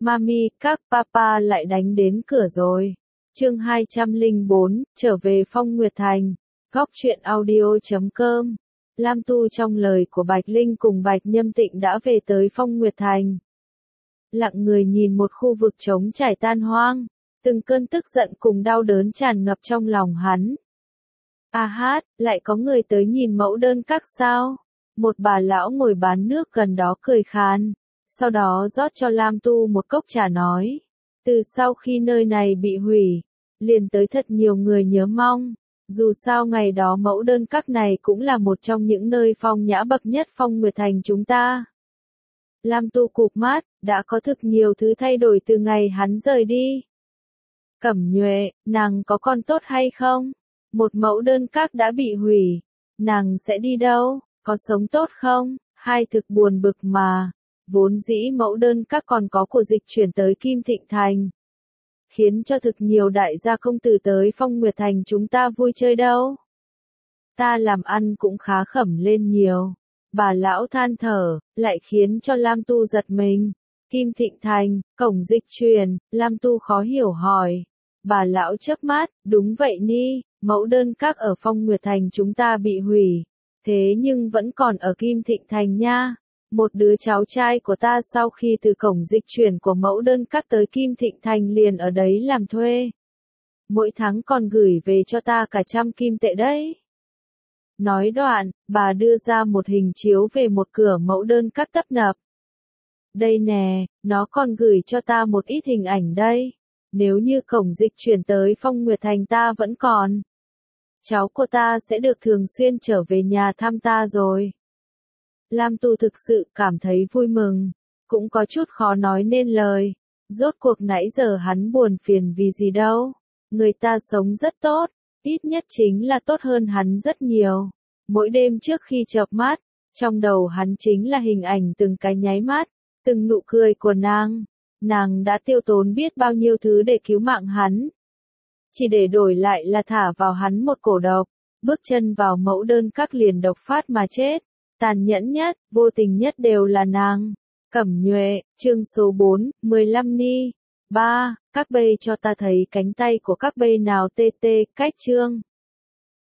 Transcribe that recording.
Mami, các papa lại đánh đến cửa rồi. Chương 204, trở về Phong Nguyệt Thành. Góc truyện audio.com. Lam Tu trong lời của Bạch Linh cùng Bạch Nhâm Tịnh đã về tới Phong Nguyệt Thành. Lặng người nhìn một khu vực trống trải tan hoang, từng cơn tức giận cùng đau đớn tràn ngập trong lòng hắn. A hát, lại có người tới nhìn mẫu đơn các sao? Một bà lão ngồi bán nước gần đó cười khan, sau đó rót cho Lam Tu một cốc trà nói. Từ sau khi nơi này bị hủy, liền tới thật nhiều người nhớ mong. Dù sao ngày đó mẫu đơn các này cũng là một trong những nơi phong nhã bậc nhất Phong Nguyệt Thành chúng ta. Lam Tu cụp mắt, đã có thực nhiều thứ thay đổi từ ngày hắn rời đi. Cẩm Nhuệ, nàng có con tốt hay không? Một mẫu đơn các đã bị hủy, nàng sẽ đi đâu? Có sống tốt không? Hai thực buồn bực mà. Vốn dĩ mẫu đơn các còn có của dịch chuyển tới Kim Thịnh Thành, khiến cho thực nhiều đại gia công tử tới Phong Nguyệt Thành chúng ta vui chơi đâu. Ta làm ăn cũng khá khẩm lên nhiều. Bà lão than thở, lại khiến cho Lam Tu giật mình. Kim Thịnh Thành, cổng dịch chuyển, Lam Tu khó hiểu hỏi. Bà lão chớp mắt, đúng vậy ni, mẫu đơn các ở Phong Nguyệt Thành chúng ta bị hủy. Thế nhưng vẫn còn ở Kim Thịnh Thành nha. Một đứa cháu trai của ta sau khi từ cổng dịch chuyển của mẫu đơn các tới Kim Thịnh Thành liền ở đấy làm thuê. Mỗi tháng còn gửi về cho ta cả 100 kim tệ đấy. Nói đoạn, bà đưa ra một hình chiếu về một cửa mẫu đơn các tấp nập. Đây nè, nó còn gửi cho ta một ít hình ảnh đây. Nếu như cổng dịch chuyển tới Phong Nguyệt Thành ta vẫn còn, cháu của ta sẽ được thường xuyên trở về nhà thăm ta rồi. Lam Tu thực sự cảm thấy vui mừng, cũng có chút khó nói nên lời. Rốt cuộc nãy giờ hắn buồn phiền vì gì đâu. Người ta sống rất tốt, ít nhất chính là tốt hơn hắn rất nhiều. Mỗi đêm trước khi chợp mắt, trong đầu hắn chính là hình ảnh từng cái nháy mắt, từng nụ cười của nàng. Nàng đã tiêu tốn biết bao nhiêu thứ để cứu mạng hắn, chỉ để đổi lại là thả vào hắn một cổ độc, bước chân vào mẫu đơn các liền độc phát mà chết. Tàn nhẫn nhất, vô tình nhất đều là nàng. Cẩm Nhuệ, chương số 4, 15 ni. 3. Các bê cho ta thấy cánh tay của các bê nào tê tê, cách chương.